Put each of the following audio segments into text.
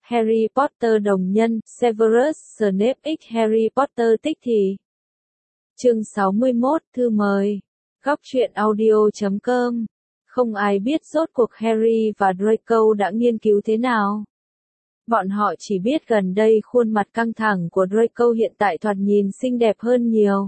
Harry Potter đồng nhân, Severus Snape x Harry Potter tích thì. Chương 61, thư mời. Góc truyện audio.com. Không ai biết rốt cuộc Harry và Draco đã nghiên cứu thế nào. Bọn họ chỉ biết gần đây khuôn mặt căng thẳng của Draco hiện tại thoạt nhìn xinh đẹp hơn nhiều.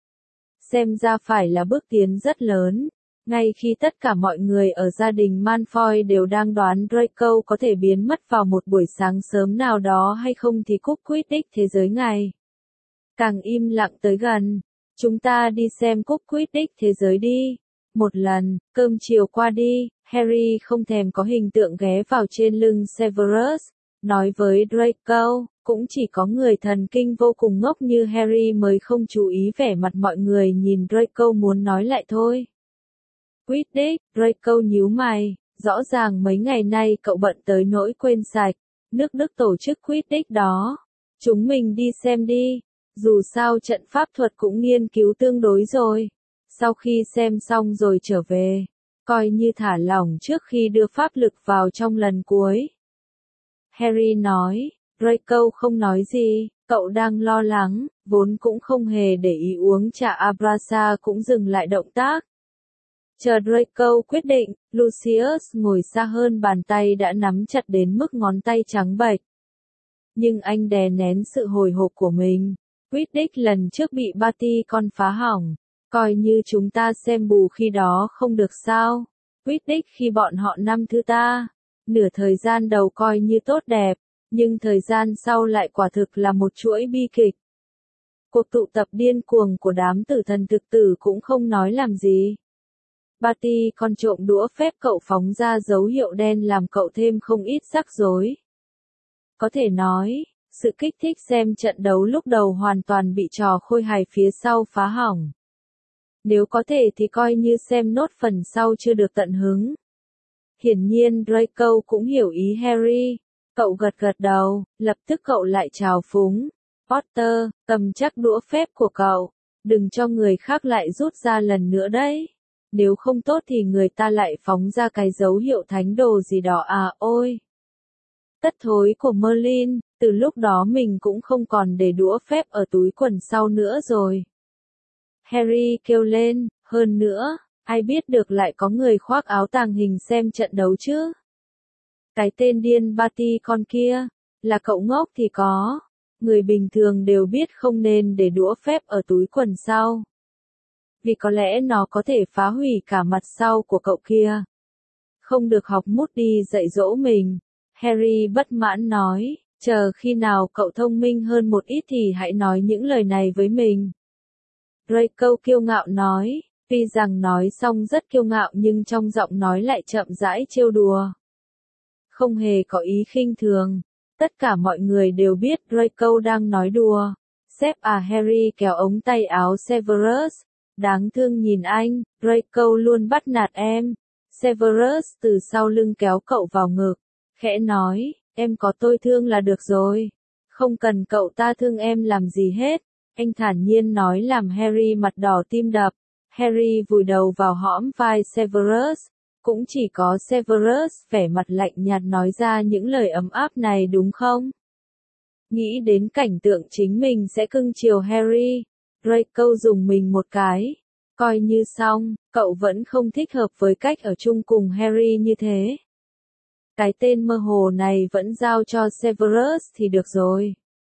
Xem ra phải là bước tiến rất lớn. Ngay khi tất cả mọi người ở gia đình Malfoy đều đang đoán Draco có thể biến mất vào một buổi sáng sớm nào đó hay không thì cúp Quidditch thế giới ngày càng im lặng tới gần. Chúng ta đi xem cúp Quidditch thế giới đi. Một lần, cơm chiều qua đi, Harry không thèm có hình tượng ghé vào trên lưng Severus, nói với Draco, cũng chỉ có người thần kinh vô cùng ngốc như Harry mới không chú ý vẻ mặt mọi người nhìn Draco muốn nói lại thôi. Quidditch, Draco nhíu mày, rõ ràng mấy ngày nay cậu bận tới nỗi quên sạch, nước Đức tổ chức Quidditch đó. Chúng mình đi xem đi, dù sao trận pháp thuật cũng nghiên cứu tương đối rồi. Sau khi xem xong rồi trở về, coi như thả lỏng trước khi đưa pháp lực vào trong lần cuối. Harry nói, Draco không nói gì, cậu đang lo lắng, vốn cũng không hề để ý uống trà Abrasa cũng dừng lại động tác. Chờ Draco quyết định, Lucius ngồi xa hơn bàn tay đã nắm chặt đến mức ngón tay trắng bệch. Nhưng anh đè nén sự hồi hộp của mình. Quidditch lần trước bị Barty con phá hỏng. Coi như chúng ta xem bù khi đó không được sao. Quidditch khi bọn họ năm thứ ta. Nửa thời gian đầu coi như tốt đẹp, nhưng thời gian sau lại quả thực là một chuỗi bi kịch. Cuộc tụ tập điên cuồng của đám tử thần thực tử cũng không nói làm gì. Barty con trộm đũa phép cậu phóng ra dấu hiệu đen làm cậu thêm không ít rắc rối. Có thể nói, sự kích thích xem trận đấu lúc đầu hoàn toàn bị trò khôi hài phía sau phá hỏng. Nếu có thể thì coi như xem nốt phần sau chưa được tận hứng. Hiển nhiên Draco cũng hiểu ý Harry. Cậu gật gật đầu, lập tức cậu lại trào phúng. Potter, cầm chắc đũa phép của cậu. Đừng cho người khác lại rút ra lần nữa đấy. Nếu không tốt thì người ta lại phóng ra cái dấu hiệu thánh đồ gì đó à ôi. Tất thối của Merlin, từ lúc đó mình cũng không còn để đũa phép ở túi quần sau nữa rồi. Harry kêu lên, hơn nữa, ai biết được lại có người khoác áo tàng hình xem trận đấu chứ. Cái tên điên Barty con kia, là cậu ngốc thì có. Người bình thường đều biết không nên để đũa phép ở túi quần sau. Vì có lẽ nó có thể phá hủy cả mặt sau của cậu kia. Không được học Moody dạy dỗ mình. Harry bất mãn nói, chờ khi nào cậu thông minh hơn một ít thì hãy nói những lời này với mình. Draco kiêu ngạo nói, tuy rằng nói xong rất kiêu ngạo nhưng trong giọng nói lại chậm rãi trêu đùa. Không hề có ý khinh thường. Tất cả mọi người đều biết Draco đang nói đùa. Sếp à Harry kéo ống tay áo Severus. Đáng thương nhìn anh, Draco luôn bắt nạt em. Severus từ sau lưng kéo cậu vào ngực. Khẽ nói, em có tôi thương là được rồi. Không cần cậu ta thương em làm gì hết. Anh thản nhiên nói làm Harry mặt đỏ tim đập. Harry vùi đầu vào hõm vai Severus. Cũng chỉ có Severus vẻ mặt lạnh nhạt nói ra những lời ấm áp này đúng không? Nghĩ đến cảnh tượng chính mình sẽ cưng chiều Harry. Draco dùng mình một cái. Coi như xong, cậu vẫn không thích hợp với cách ở chung cùng Harry như thế. Cái tên mơ hồ này vẫn giao cho Severus thì được rồi.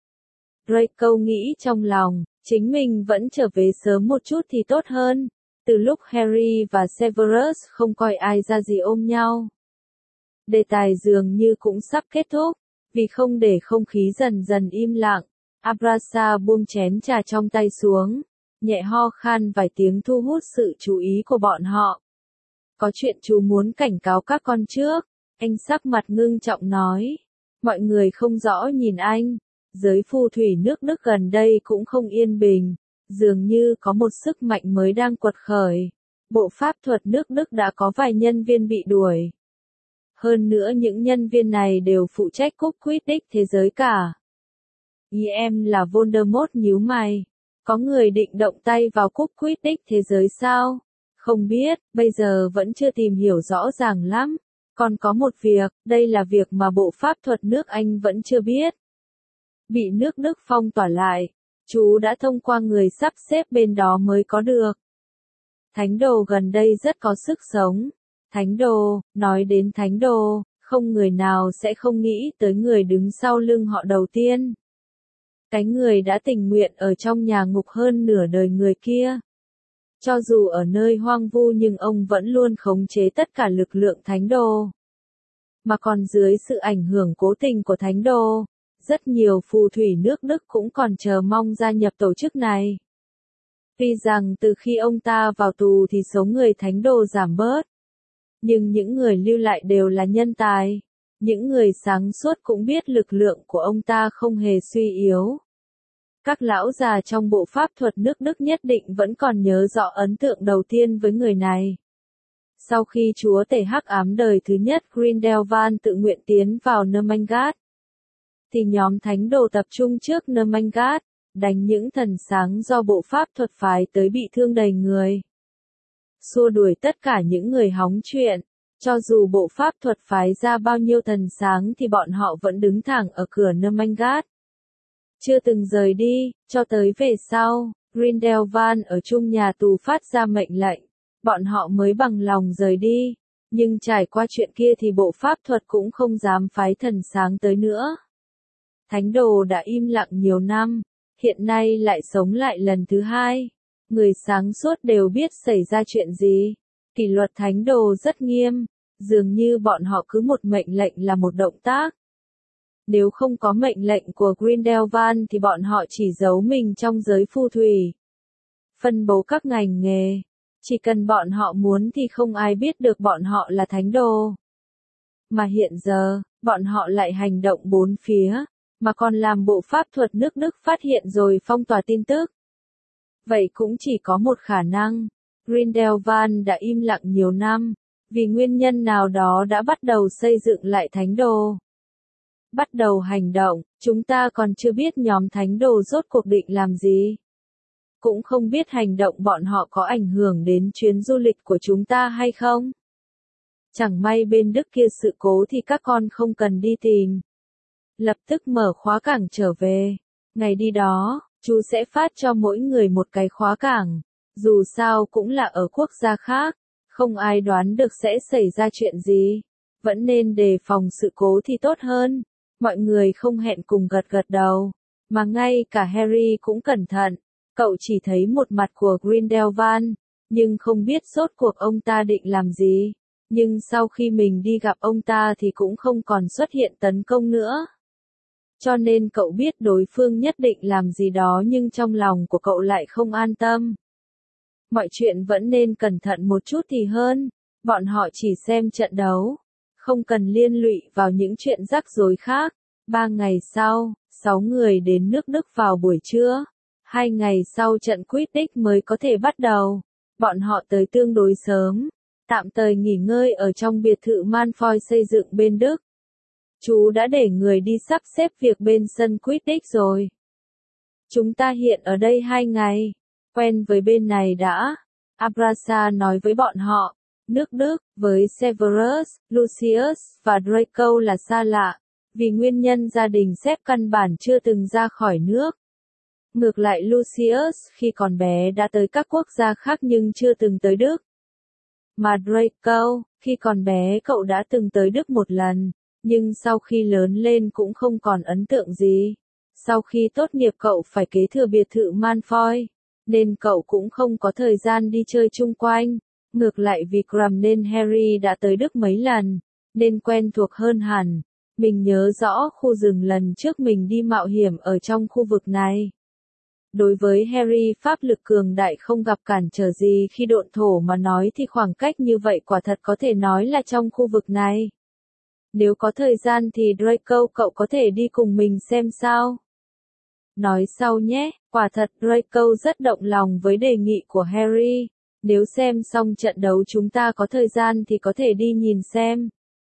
Draco nghĩ trong lòng, chính mình vẫn trở về sớm một chút thì tốt hơn. Từ lúc Harry và Severus không coi ai ra gì ôm nhau. Đề tài dường như cũng sắp kết thúc, vì không để không khí dần dần im lặng. Abrasa buông chén trà trong tay xuống, nhẹ ho khan vài tiếng thu hút sự chú ý của bọn họ. Có chuyện chú muốn cảnh cáo các con trước, anh sắc mặt ngưng trọng nói. Mọi người không rõ nhìn anh, giới phù thủy nước Đức gần đây cũng không yên bình, dường như có một sức mạnh mới đang quật khởi. Bộ pháp thuật nước Đức đã có vài nhân viên bị đuổi. Hơn nữa những nhân viên này đều phụ trách cúp Quidditch thế giới cả. Ý em là Voldemort nhíu mày. Có người định động tay vào cúp Quidditch thế giới sao? Không biết, bây giờ vẫn chưa tìm hiểu rõ ràng lắm. Còn có một việc, đây là việc mà bộ pháp thuật nước Anh vẫn chưa biết. Bị nước Đức phong tỏa lại, chú đã thông qua người sắp xếp bên đó mới có được. Thánh đồ gần đây rất có sức sống. Thánh đồ, nói đến thánh đồ, không người nào sẽ không nghĩ tới người đứng sau lưng họ đầu tiên. Cái người đã tình nguyện ở trong nhà ngục hơn nửa đời người kia. Cho dù ở nơi hoang vu nhưng ông vẫn luôn khống chế tất cả lực lượng thánh đồ. Mà còn dưới sự ảnh hưởng cố tình của thánh đồ, rất nhiều phù thủy nước Đức cũng còn chờ mong gia nhập tổ chức này. Tuy rằng từ khi ông ta vào tù thì số người thánh đồ giảm bớt. Nhưng những người lưu lại đều là nhân tài. Những người sáng suốt cũng biết lực lượng của ông ta không hề suy yếu. Các lão già trong bộ pháp thuật nước Đức nhất định vẫn còn nhớ rõ ấn tượng đầu tiên với người này. Sau khi chúa tể hắc ám đời thứ nhất Grindelwald tự nguyện tiến vào Normangat, thì nhóm thánh đồ tập trung trước Normangat, đánh những thần sáng do bộ pháp thuật phái tới bị thương đầy người. Xua đuổi tất cả những người hóng chuyện, cho dù bộ pháp thuật phái ra bao nhiêu thần sáng thì bọn họ vẫn đứng thẳng ở cửa Normangat. Chưa từng rời đi, cho tới về sau, Grindelwald ở chung nhà tù phát ra mệnh lệnh, bọn họ mới bằng lòng rời đi, nhưng trải qua chuyện kia thì bộ pháp thuật cũng không dám phái thần sáng tới nữa. Thánh đồ đã im lặng nhiều năm, hiện nay lại sống lại lần thứ hai. Người sáng suốt đều biết xảy ra chuyện gì. Kỷ luật thánh đồ rất nghiêm, dường như bọn họ cứ một mệnh lệnh là một động tác. Nếu không có mệnh lệnh của Grindelwald thì bọn họ chỉ giấu mình trong giới phù thủy. Phân bố các ngành nghề. Chỉ cần bọn họ muốn thì không ai biết được bọn họ là thánh đồ. Mà hiện giờ, bọn họ lại hành động bốn phía, mà còn làm bộ pháp thuật nước Đức phát hiện rồi phong tỏa tin tức. Vậy cũng chỉ có một khả năng, Grindelwald đã im lặng nhiều năm, vì nguyên nhân nào đó đã bắt đầu xây dựng lại thánh đồ. Bắt đầu hành động, chúng ta còn chưa biết nhóm thánh đồ rốt cuộc định làm gì. Cũng không biết hành động bọn họ có ảnh hưởng đến chuyến du lịch của chúng ta hay không. Chẳng may bên Đức kia sự cố thì các con không cần đi tìm. Lập tức mở khóa cảng trở về. Ngày đi đó, chú sẽ phát cho mỗi người một cái khóa cảng. Dù sao cũng là ở quốc gia khác, không ai đoán được sẽ xảy ra chuyện gì. Vẫn nên đề phòng sự cố thì tốt hơn. Mọi người không hẹn cùng gật gật đầu. Mà ngay cả Harry cũng cẩn thận. Cậu chỉ thấy một mặt của Grindelwald, nhưng không biết rốt cuộc ông ta định làm gì. Nhưng sau khi mình đi gặp ông ta thì cũng không còn xuất hiện tấn công nữa. Cho nên cậu biết đối phương nhất định làm gì đó nhưng trong lòng của cậu lại không an tâm. Mọi chuyện vẫn nên cẩn thận một chút thì hơn, bọn họ chỉ xem trận đấu, không cần liên lụy vào những chuyện rắc rối khác. 3 ngày sau, 6 người đến nước Đức vào buổi trưa. 2 ngày sau trận Quidditch mới có thể bắt đầu. Bọn họ tới tương đối sớm, tạm thời nghỉ ngơi ở trong biệt thự Malfoy xây dựng bên Đức. Chú đã để người đi sắp xếp việc bên sân Quidditch rồi. Chúng ta hiện ở đây 2 ngày, quen với bên này đã. Abrasa nói với bọn họ, nước Đức, với Severus, Lucius và Draco là xa lạ, vì nguyên nhân gia đình Sếp căn bản chưa từng ra khỏi nước. Ngược lại Lucius khi còn bé đã tới các quốc gia khác nhưng chưa từng tới Đức. Mà Draco, khi còn bé cậu đã từng tới Đức một lần, nhưng sau khi lớn lên cũng không còn ấn tượng gì. Sau khi tốt nghiệp cậu phải kế thừa biệt thự Malfoy, nên cậu cũng không có thời gian đi chơi chung quanh. Ngược lại vì Krum nên Harry đã tới Đức mấy lần, nên quen thuộc hơn hẳn. Mình nhớ rõ khu rừng lần trước mình đi mạo hiểm ở trong khu vực này. Đối với Harry pháp lực cường đại không gặp cản trở gì khi độn thổ mà nói thì khoảng cách như vậy quả thật có thể nói là trong khu vực này. Nếu có thời gian thì Draco cậu có thể đi cùng mình xem sao. Nói sau nhé, quả thật Draco rất động lòng với đề nghị của Harry. Nếu xem xong trận đấu chúng ta có thời gian thì có thể đi nhìn xem.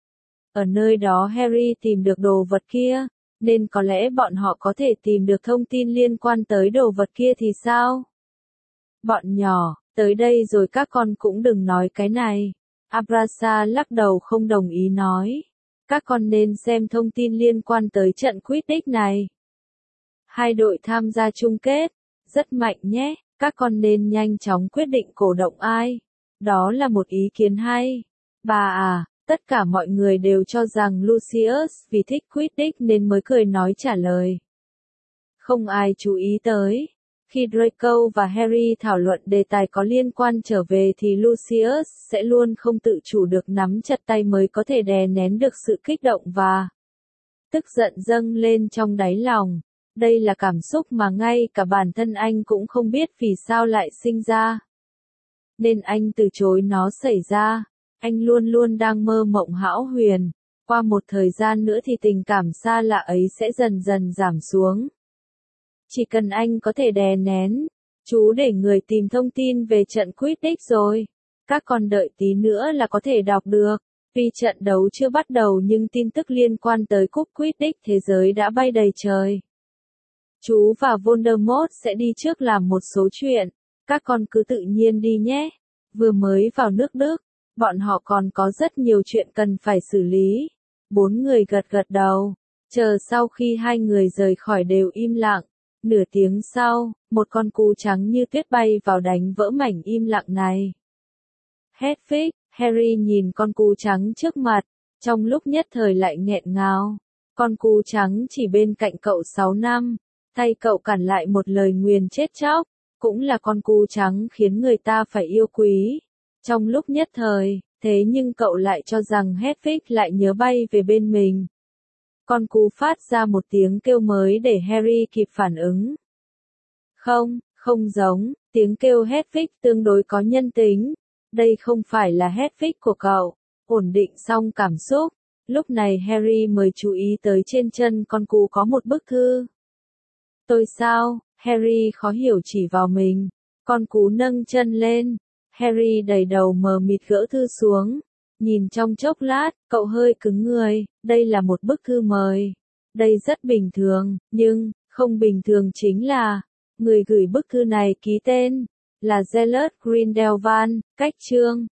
Ở nơi đó Harry tìm được đồ vật kia, nên có lẽ bọn họ có thể tìm được thông tin liên quan tới đồ vật kia thì sao? Bọn nhỏ, tới đây rồi các con cũng đừng nói cái này. Abrasa lắc đầu không đồng ý nói. Các con nên xem thông tin liên quan tới trận Quidditch này. Hai đội tham gia chung kết, rất mạnh nhé, các con nên nhanh chóng quyết định cổ động ai. Đó là một ý kiến hay. Bà à, tất cả mọi người đều cho rằng Lucius vì thích Quidditch nên mới cười nói trả lời. Không ai chú ý tới. Khi Draco và Harry thảo luận đề tài có liên quan trở về thì Lucius sẽ luôn không tự chủ được nắm chặt tay mới có thể đè nén được sự kích động và tức giận dâng lên trong đáy lòng. Đây là cảm xúc mà ngay cả bản thân anh cũng không biết vì sao lại sinh ra. Nên anh từ chối nó xảy ra. Anh luôn luôn đang mơ mộng hão huyền. Qua một thời gian nữa thì tình cảm xa lạ ấy sẽ dần dần giảm xuống. Chỉ cần anh có thể đè nén, chú để người tìm thông tin về trận Quidditch rồi. Các con đợi tí nữa là có thể đọc được. Vì trận đấu chưa bắt đầu nhưng tin tức liên quan tới cúp Quidditch thế giới đã bay đầy trời. Chú và Voldemort sẽ đi trước làm một số chuyện. Các con cứ tự nhiên đi nhé. Vừa mới vào nước Đức, bọn họ còn có rất nhiều chuyện cần phải xử lý. 4 người gật gật đầu. Chờ sau khi hai người rời khỏi đều im lặng. Nửa tiếng sau, một con cú trắng như tuyết bay vào đánh vỡ mảnh im lặng này. Hedwig, Harry nhìn con cú trắng trước mặt, trong lúc nhất thời lại nghẹn ngào. Con cú trắng chỉ bên cạnh cậu 6 năm, thay cậu cản lại một lời nguyền chết chóc, cũng là con cú trắng khiến người ta phải yêu quý. Trong lúc nhất thời, thế nhưng cậu lại cho rằng Hedwig lại nhớ bay về bên mình. Con cú phát ra một tiếng kêu mới để Harry kịp phản ứng. Không giống, tiếng kêu Hedwig tương đối có nhân tính. Đây không phải là Hedwig của cậu. Ổn định xong cảm xúc, lúc này Harry mới chú ý tới trên chân con cú có một bức thư. Tôi sao? Harry khó hiểu chỉ vào mình. Con cú nâng chân lên. Harry đầy đầu mờ mịt gỡ thư xuống. Nhìn trong chốc lát, cậu hơi cứng người, đây là một bức thư mời. Đây rất bình thường, nhưng, không bình thường chính là, người gửi bức thư này ký tên, là Gellert Grindelwald, cách chương.